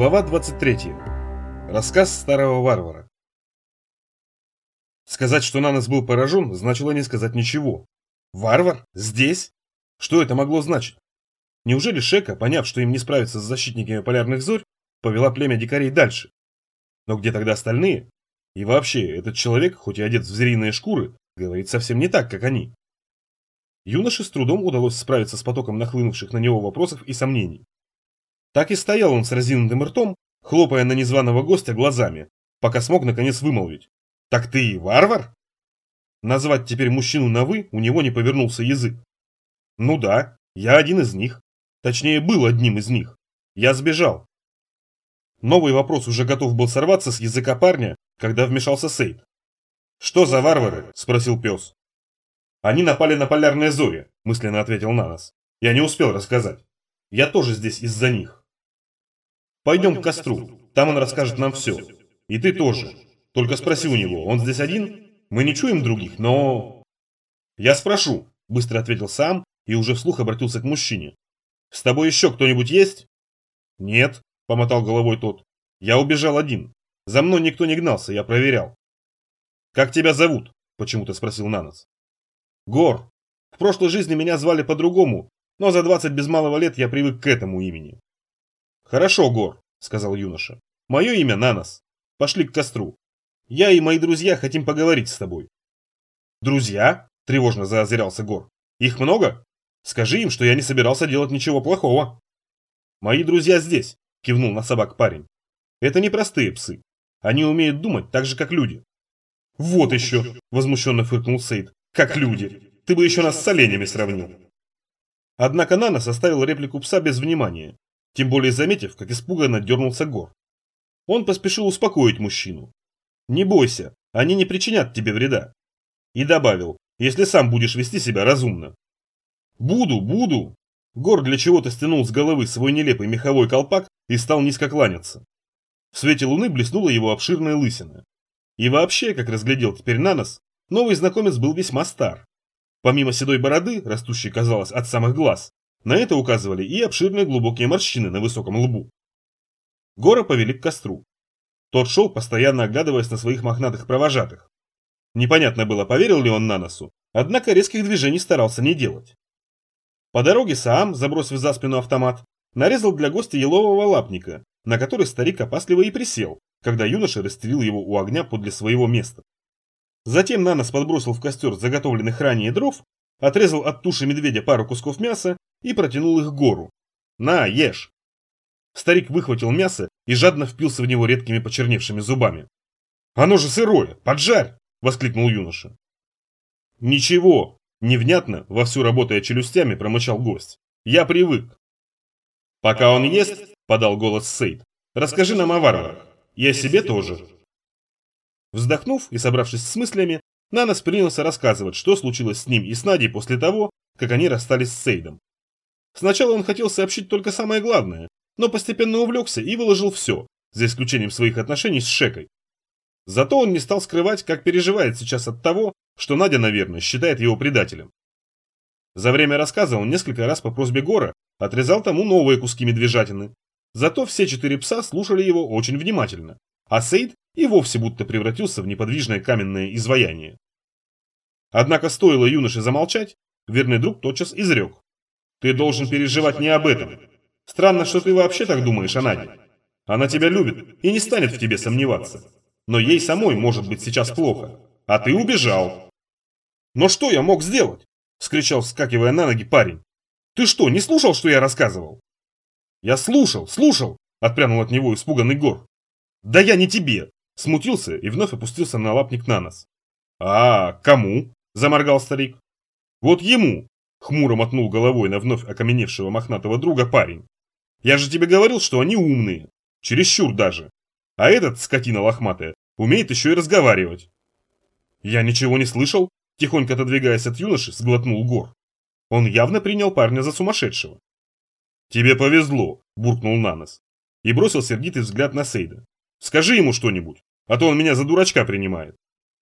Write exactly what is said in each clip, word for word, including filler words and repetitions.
Глава двадцать третья. Рассказ старого варвара. Сказать, что Нанос был поражен, значило не сказать ничего. Варвар? Здесь? Что это могло значить? Неужели Шека, поняв, что им не справиться с защитниками полярных зорь, повела племя дикарей дальше? Но где тогда остальные? И вообще, этот человек, хоть и одет в звериные шкуры, говорит совсем не так, как они. Юноше с трудом удалось справиться с потоком нахлынувших на него вопросов и сомнений. Так и стоял он с разинутым ртом, хлопая на незваного гостя глазами, пока смог наконец вымолвить: «Так ты и варвар?» Назвать теперь мужчину на «вы» у него не повернулся язык. «Ну да, я один из них. Точнее, был одним из них. Я сбежал». Новый вопрос уже готов был сорваться с языка парня, когда вмешался Сейд. «Что за варвары?» – спросил пес. «Они напали на полярные зори», – мысленно ответил Нанос. «Я не успел рассказать. Я тоже здесь из-за них». «Пойдем к костру, там он расскажет нам все. И ты тоже. Только спроси у него, он здесь один? Мы не чуем других, но...» «Я спрошу», – быстро ответил сам и уже вслух обратился к мужчине. «С тобой еще кто-нибудь есть?» «Нет», – помотал головой тот. «Я убежал один. За мной никто не гнался, я проверял». «Как тебя зовут?» – почему-то спросил Нанос. «Гор. В прошлой жизни меня звали по-другому, но за двадцать без малого лет я привык к этому имени». «Хорошо, Гор», — сказал юноша. «Мое имя Нанос. Пошли к костру. Я и мои друзья хотим поговорить с тобой». «Друзья?» — тревожно заозирался Гор. «Их много? Скажи им, что я не собирался делать ничего плохого». «Мои друзья здесь», — кивнул на собак парень. «Это не простые псы. Они умеют думать так же, как люди». «Вот еще!» — возмущенно фыркнул Сейд. «Как люди! Ты бы еще нас с оленями сравнил». Однако Нанос оставил реплику пса без внимания. Тем более заметив, как испуганно дернулся Гор. Он поспешил успокоить мужчину. «Не бойся, они не причинят тебе вреда». И добавил: «если сам будешь вести себя разумно». «Буду, буду!» Гор для чего-то стянул с головы свой нелепый меховой колпак и стал низко кланяться. В свете луны блеснула его обширная лысина. И вообще, как разглядел теперь Нанос, новый знакомец был весьма стар. Помимо седой бороды, растущей, казалось, от самых глаз, на это указывали и обширные глубокие морщины на высоком лбу. Гора повели к костру. Тот шел, постоянно оглядываясь на своих мохнатых провожатых. Непонятно было, поверил ли он Наносу, однако резких движений старался не делать. По дороге Саам, забросив за спину автомат, нарезал для гостя елового лапника, на который старик опасливо и присел, когда юноша расстелил его у огня подле своего места. Затем Нанос подбросил в костер заготовленных ранее дров, отрезал от туши медведя пару кусков мяса и протянул их Гору. «На, ешь!» Старик выхватил мясо и жадно впился в него редкими почерневшими зубами. «Оно же сырое! Поджарь!» – воскликнул юноша. «Ничего!» – невнятно, вовсю работая челюстями, промычал гость. «Я привык!» «Пока он ест, – подал голос Сейд, – расскажи нам о варварах. И о себе тоже». Вздохнув и собравшись с мыслями, Нанос принялся рассказывать, что случилось с ним и с Надей после того, как они расстались с Сейдом. Сначала он хотел сообщить только самое главное, но постепенно увлекся и выложил все, за исключением своих отношений с Шекой. Зато он не стал скрывать, как переживает сейчас от того, что Надя, наверное, считает его предателем. За время рассказа он несколько раз по просьбе Гора отрезал тому новые куски медвежатины. Зато все четыре пса слушали его очень внимательно, а Сейд и вовсе будто превратился в неподвижное каменное изваяние. Однако стоило юноше замолчать, верный друг тотчас изрек: «Ты должен переживать не об этом. Странно, что ты вообще так думаешь о Наде. Она тебя любит и не станет в тебе сомневаться. Но ей самой может быть сейчас плохо. А ты убежал». «Но что я мог сделать?» – вскричал, вскакивая на ноги парень. «Ты что, не слушал, что я рассказывал?» «Я слушал, слушал!» – отпрянул от него испуганный Гор. «Да я не тебе!» – смутился и вновь опустился на лапник Нанос. «А, кому?» – заморгал старик. «Вот ему!» – хмуро мотнул головой на вновь окаменевшего мохнатого друга парень. «Я же тебе говорил, что они умные. Чересчур даже. А этот, скотина лохматая, умеет еще и разговаривать». «Я ничего не слышал», – тихонько отодвигаясь от юноши, сглотнул Гор. Он явно принял парня за сумасшедшего. «Тебе повезло», – буркнул Нанос и бросил сердитый взгляд на Сейда. «Скажи ему что-нибудь, а то он меня за дурачка принимает».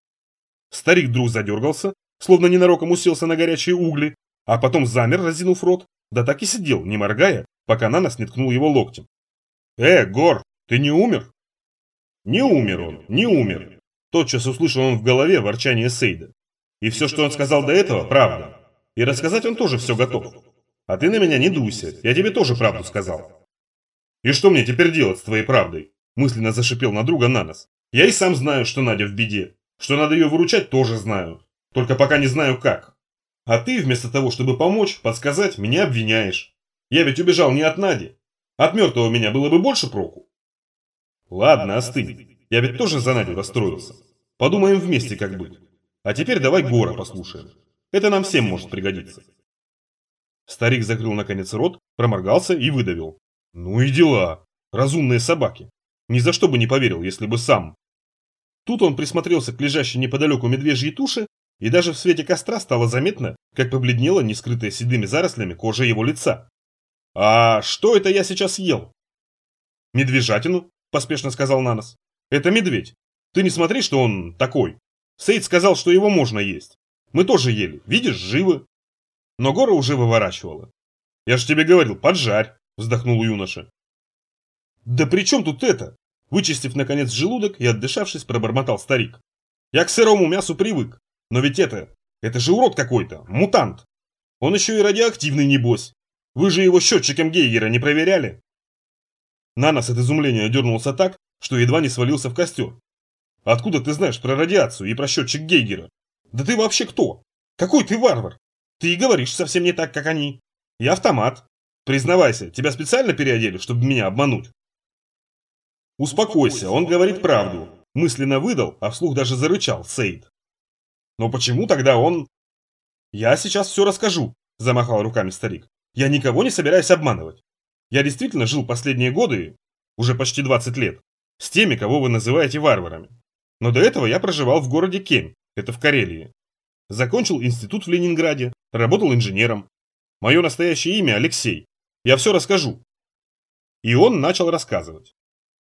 Старик вдруг задергался, словно ненароком уселся на горячие угли, а потом замер, разинув рот, да так и сидел, не моргая, пока Нанос не ткнул его локтем. «Э, Гор!» Ты не умер? Не умер он, не умер. Тотчас услышал он в голове ворчание Сейда. И все, что он сказал до этого, правда. И рассказать он тоже все готов. А ты на меня не дуйся, я тебе тоже правду сказал. И что мне теперь делать с твоей правдой? Мысленно зашипел на друга Нанос. Я и сам знаю, что Надя в беде. Что надо ее выручать, тоже знаю. Только пока не знаю как. А ты, вместо того, чтобы помочь, подсказать, меня обвиняешь. Я ведь убежал не от Нади. От мертвого меня было бы больше проку. Ладно, остынь. Я ведь тоже за Надю расстроился. Подумаем вместе, как быть. А теперь давай Гора послушаем. Это нам всем может пригодиться. Старик закрыл наконец рот, проморгался и выдавил. Ну и дела. Разумные собаки. Ни за что бы не поверил, если бы сам. Тут он присмотрелся к лежащей неподалеку медвежьей туше, и даже в свете костра стало заметно, как побледнела нескрытая седыми зарослями кожа его лица. «А что это я сейчас ел?» «Медвежатину», – поспешно сказал Нанос. «Это медведь. Ты не смотри, что он такой. Сейд сказал, что его можно есть. Мы тоже ели. Видишь, живы». Но Гора уже выворачивала. «Я же тебе говорил, поджарь», – вздохнул юноша. «Да при чем тут это?» Вычистив, наконец, желудок и отдышавшись, пробормотал старик. «Я к сырому мясу привык. Но ведь это... Это же урод какой-то, мутант. Он еще и радиоактивный, небось. Вы же его счетчиком Гейгера не проверяли?» Нанос от изумления дернулся так, что едва не свалился в костер. «Откуда ты знаешь про радиацию и про счетчик Гейгера? Да ты вообще кто? Какой ты варвар? Ты и говоришь совсем не так, как они. Я автомат. Признавайся, тебя специально переодели, чтобы меня обмануть?» «Успокойся, он говорит правду», – мысленно выдал, а вслух даже зарычал Сейд. «Но почему тогда он...» «Я сейчас все расскажу», – замахал руками старик. «Я никого не собираюсь обманывать. Я действительно жил последние годы, уже почти двадцать лет, с теми, кого вы называете варварами. Но до этого я проживал в городе Кемь, это в Карелии. Закончил институт в Ленинграде, работал инженером. Мое настоящее имя Алексей. Я все расскажу». И он начал рассказывать.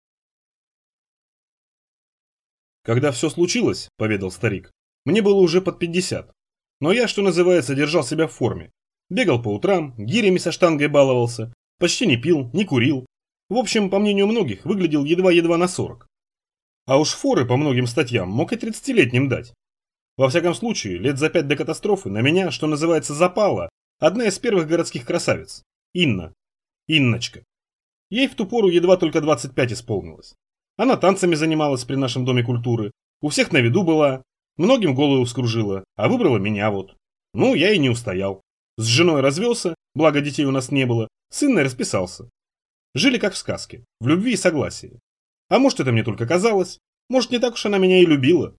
«Когда все случилось, — поведал старик, — мне было уже под пятьдесят. Но я, что называется, держал себя в форме. Бегал по утрам, гирями со штангой баловался, почти не пил, не курил. В общем, по мнению многих, выглядел едва-едва на сорок. А уж форы по многим статьям мог и тридцатилетним дать. Во всяком случае, лет за пять до катастрофы на меня, что называется, запала одна из первых городских красавиц – Инна. Инночка. Ей в ту пору едва только двадцать пять исполнилось. Она танцами занималась при нашем доме культуры, у всех на виду была, многим голову вскружила, а выбрала меня вот. Ну, я и не устоял. С женой развелся, благо детей у нас не было, с Инной расписался. Жили как в сказке, в любви и согласии. А может, это мне только казалось, может, не так уж она меня и любила.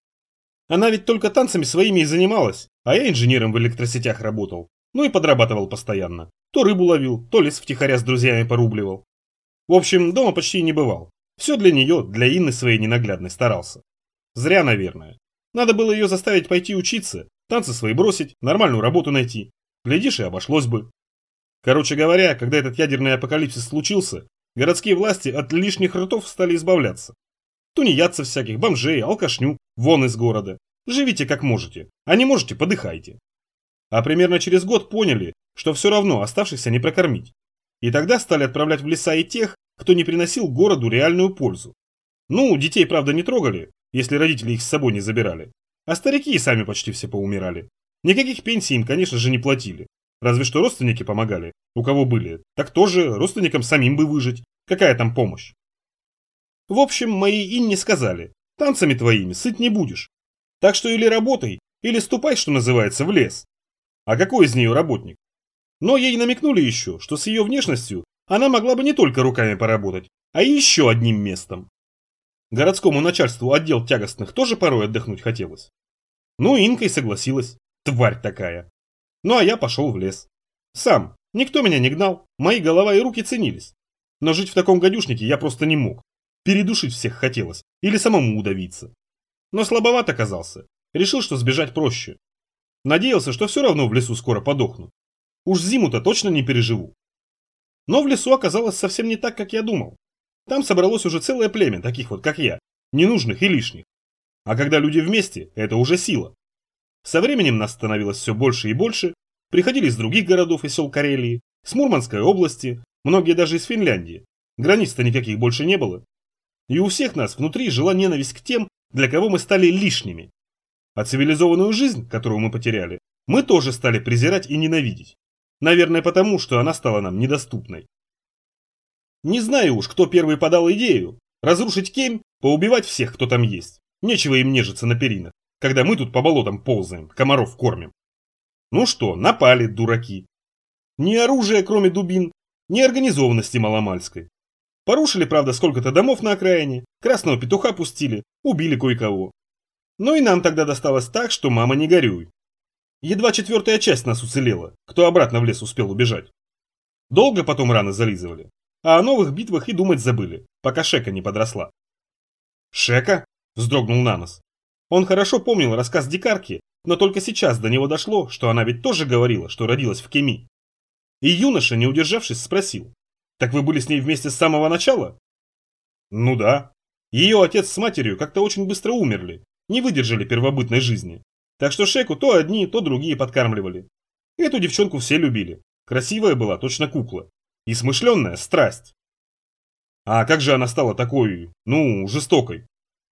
Она ведь только танцами своими и занималась, а я инженером в электросетях работал, ну и подрабатывал постоянно. То рыбу ловил, то лес втихаря с друзьями порубливал. В общем, дома почти не бывал. Все для нее, для Инны своей ненаглядной старался. Зря, наверное. Надо было ее заставить пойти учиться, танцы свои бросить, нормальную работу найти. Глядишь, и обошлось бы. Короче говоря, когда этот ядерный апокалипсис случился, городские власти от лишних ртов стали избавляться. Тунеядцев всяких, бомжей, алкашню, вон из города. Живите как можете, а не можете, подыхайте. А примерно через год поняли, что все равно оставшихся не прокормить. И тогда стали отправлять в леса и тех, кто не приносил городу реальную пользу. Ну, детей, правда, не трогали, если родители их с собой не забирали. А старики и сами почти все поумирали. Никаких пенсий им, конечно же, не платили. Разве что родственники помогали, у кого были. Так тоже родственникам самим бы выжить. Какая там помощь? В общем, мои Инне сказали, танцами твоими сыт не будешь. Так что или работай, или ступай, что называется, в лес. А какой из нее работник? Но ей намекнули еще, что с ее внешностью она могла бы не только руками поработать, а и еще одним местом. Городскому начальству отдел тягостных тоже порой отдохнуть хотелось. Ну, Инка и согласилась. Тварь такая. Ну, а я пошел в лес. Сам. Никто меня не гнал. Мои голова и руки ценились. Но жить в таком гадюшнике я просто не мог. Передушить всех хотелось. Или самому удавиться. Но слабоват оказался. Решил, что сбежать проще. Надеялся, что все равно в лесу скоро подохну. Уж зиму-то точно не переживу. Но в лесу оказалось совсем не так, как я думал. Там собралось уже целое племя, таких вот, как я, ненужных и лишних. А когда люди вместе, это уже сила. Со временем нас становилось все больше и больше, приходили из других городов и сел Карелии, с Мурманской области, многие даже из Финляндии. Границ-то никаких больше не было. И у всех нас внутри жила ненависть к тем, для кого мы стали лишними. А цивилизованную жизнь, которую мы потеряли, мы тоже стали презирать и ненавидеть. Наверное, потому, что она стала нам недоступной. Не знаю уж, кто первый подал идею. Разрушить Кемь, поубивать всех, кто там есть. Нечего им нежиться на перинах, когда мы тут по болотам ползаем, комаров кормим. Ну что, напали, дураки. Ни оружия, кроме дубин, ни организованности маломальской. Порушили, правда, сколько-то домов на окраине, красного петуха пустили, убили кое-кого. Но и нам тогда досталось так, что мама не горюй. Едва четвертая часть нас уцелела, кто обратно в лес успел убежать. Долго потом раны зализывали, а о новых битвах и думать забыли, пока Шека не подросла. «Шека?» – вздрогнул Нанос. Он хорошо помнил рассказ дикарки, но только сейчас до него дошло, что она ведь тоже говорила, что родилась в Кеми. И юноша, не удержавшись, спросил: «Так вы были с ней вместе с самого начала?» «Ну да. Ее отец с матерью как-то очень быстро умерли, не выдержали первобытной жизни. Так что Шеку то одни, то другие подкармливали. Эту девчонку все любили. Красивая была, точно кукла. И смышленная страсть. А как же она стала такой, ну, жестокой?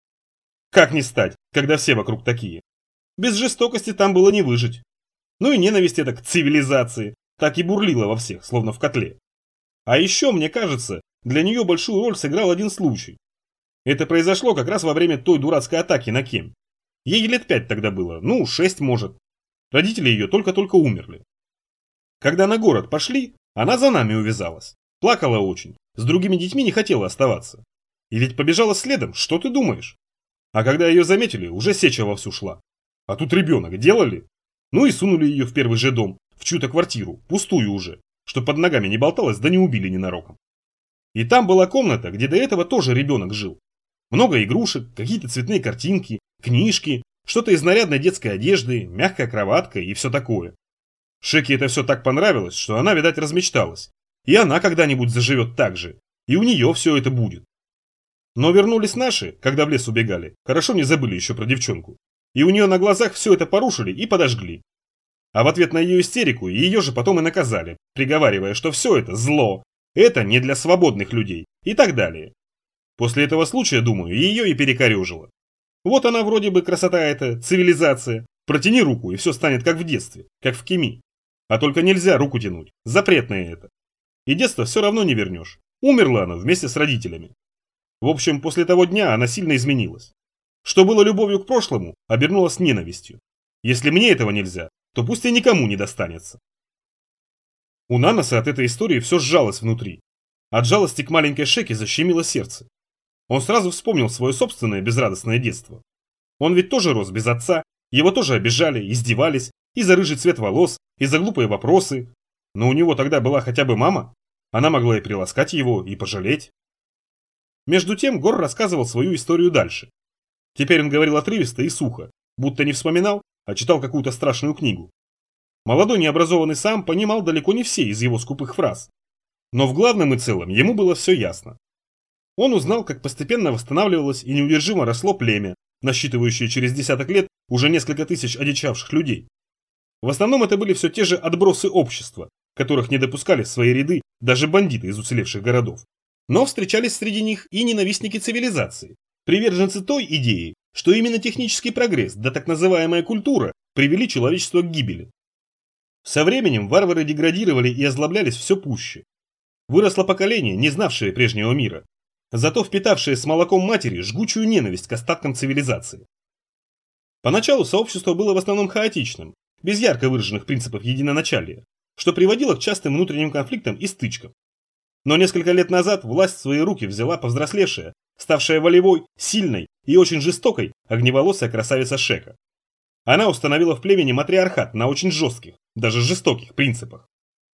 Как не стать, когда все вокруг такие? Без жестокости там было не выжить. Ну и ненависть эта к цивилизации так и бурлила во всех, словно в котле. А еще, мне кажется, для нее большую роль сыграл один случай. Это произошло как раз во время той дурацкой атаки на Кем. Ей лет пять тогда было, ну, шесть может. Родители ее только-только умерли. Когда на город пошли, она за нами увязалась. Плакала очень, с другими детьми не хотела оставаться. И ведь побежала следом, что ты думаешь? А когда ее заметили, уже сеча вовсю шла. А тут ребенок делали. Ну и сунули ее в первый же дом, в чью-то квартиру, пустую уже, что под ногами не болталась, да не убили ненароком. И там была комната, где до этого тоже ребенок жил. Много игрушек, какие-то цветные картинки, книжки, что-то из нарядной детской одежды, мягкая кроватка и все такое. Шеке это все так понравилось, что она, видать, размечталась. И она когда-нибудь заживет так же. И у нее все это будет. Но вернулись наши, когда в лес убегали, хорошо не забыли еще про девчонку. И у нее на глазах все это порушили и подожгли. А в ответ на ее истерику ее же потом и наказали, приговаривая, что все это зло, это не для свободных людей и так далее. После этого случая, думаю, ее и перекорежило. Вот она вроде бы красота эта, цивилизация. Протяни руку, и все станет как в детстве, как в Кеми. А только нельзя руку тянуть, запретное это. И детство все равно не вернешь. Умерла она вместе с родителями. В общем, после того дня она сильно изменилась. Что было любовью к прошлому, обернулось ненавистью. Если мне этого нельзя, то пусть и никому не достанется. У Наноса от этой истории все сжалось внутри. От жалости к маленькой Шеке защемило сердце. Он сразу вспомнил свое собственное безрадостное детство. Он ведь тоже рос без отца, его тоже обижали, издевались, и за рыжий цвет волос, и за глупые вопросы. Но у него тогда была хотя бы мама, она могла и приласкать его, и пожалеть. Между тем Гор рассказывал свою историю дальше. Теперь он говорил отрывисто и сухо, будто не вспоминал, а читал какую-то страшную книгу. Молодой необразованный сам понимал далеко не все из его скупых фраз. Но в главном и целом ему было все ясно. Он узнал, как постепенно восстанавливалось и неудержимо росло племя, насчитывающее через десяток лет уже несколько тысяч одичавших людей. В основном это были все те же отбросы общества, которых не допускали в свои ряды даже бандиты из уцелевших городов. Но встречались среди них и ненавистники цивилизации, приверженцы той идеи, что именно технический прогресс да так называемая культура привели человечество к гибели. Со временем варвары деградировали и озлоблялись все пуще. Выросло поколение, не знавшее прежнего мира, зато впитавшее с молоком матери жгучую ненависть к остаткам цивилизации. Поначалу сообщество было в основном хаотичным, без ярко выраженных принципов единоначалия, что приводило к частым внутренним конфликтам и стычкам. Но несколько лет назад власть в свои руки взяла повзрослевшая, ставшая волевой, сильной и очень жестокой огневолосая красавица Шека. Она установила в племени матриархат на очень жестких, даже жестоких принципах.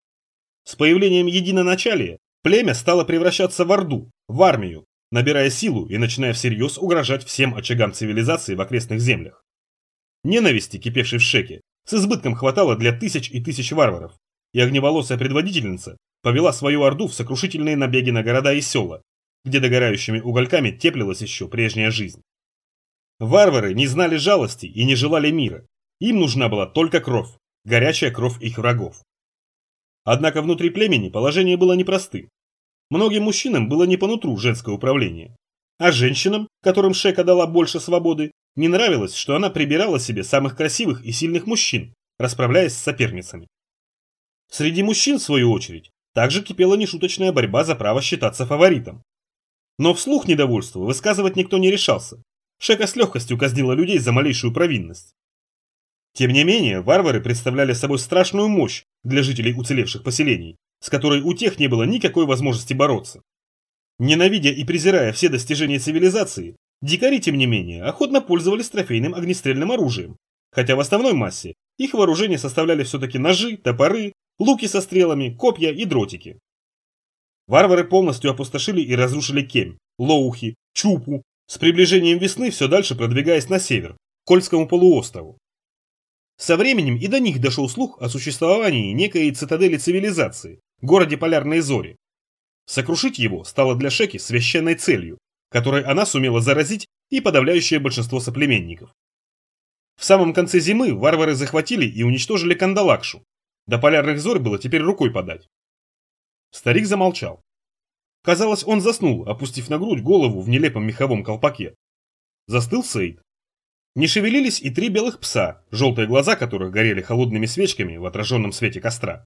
С появлением единоначалия племя стало превращаться в орду, в армию, набирая силу и начиная всерьез угрожать всем очагам цивилизации в окрестных землях. Ненависти, кипевшей в Шеке, с избытком хватало для тысяч и тысяч варваров, и огневолосая предводительница повела свою орду в сокрушительные набеги на города и села, где догорающими угольками теплилась еще прежняя жизнь. Варвары не знали жалости и не желали мира, им нужна была только кровь, горячая кровь их врагов. Однако внутри племени положение было непростым. Многим мужчинам было не по нутру женское управление. А женщинам, которым Шека дала больше свободы, не нравилось, что она прибирала себе самых красивых и сильных мужчин, расправляясь с соперницами. Среди мужчин, в свою очередь, также кипела нешуточная борьба за право считаться фаворитом. Но вслух недовольство высказывать никто не решался. Шека с легкостью казнила людей за малейшую провинность. Тем не менее, варвары представляли собой страшную мощь для жителей уцелевших поселений, с которой у тех не было никакой возможности бороться. Ненавидя и презирая все достижения цивилизации, дикари, тем не менее, охотно пользовались трофейным огнестрельным оружием, хотя в основной массе их вооружение составляли все-таки ножи, топоры, луки со стрелами, копья и дротики. Варвары полностью опустошили и разрушили Кемь, Лоухи, Чупу, с приближением весны все дальше продвигаясь на север, к Кольскому полуострову. Со временем и до них дошел слух о существовании некой цитадели цивилизации, городе Полярные Зори. Сокрушить его стало для Шеки священной целью, которой она сумела заразить и подавляющее большинство соплеменников. В самом конце зимы варвары захватили и уничтожили Кандалакшу. До Полярных Зорь было теперь рукой подать. Старик замолчал. Казалось, он заснул, опустив на грудь голову в нелепом меховом колпаке. Застыл Сейд. Не шевелились и три белых пса, желтые глаза которых горели холодными свечками в отраженном свете костра.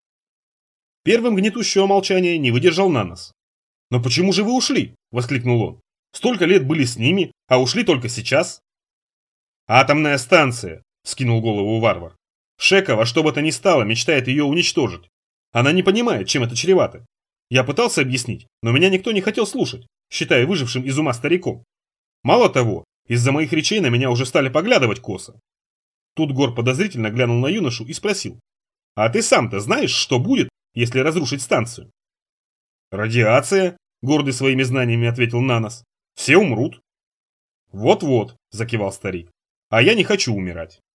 Первым гнетущего молчания не выдержал Нанос. «Но почему же вы ушли?» – воскликнул он. «Столько лет были с ними, а ушли только сейчас?» «Атомная станция!» – вскинул голову варвар. «Шека во что бы то ни стало мечтает ее уничтожить. Она не понимает, чем это чревато. Я пытался объяснить, но меня никто не хотел слушать, считая выжившим из ума стариком. Мало того, из-за моих речей на меня уже стали поглядывать косо». Тут Гор подозрительно глянул на юношу и спросил. «А ты сам-то знаешь, что будет, если разрушить станцию?» «Радиация», — гордый своими знаниями ответил Нанос. «Все умрут». «Вот-вот», — закивал старик. «А я не хочу умирать».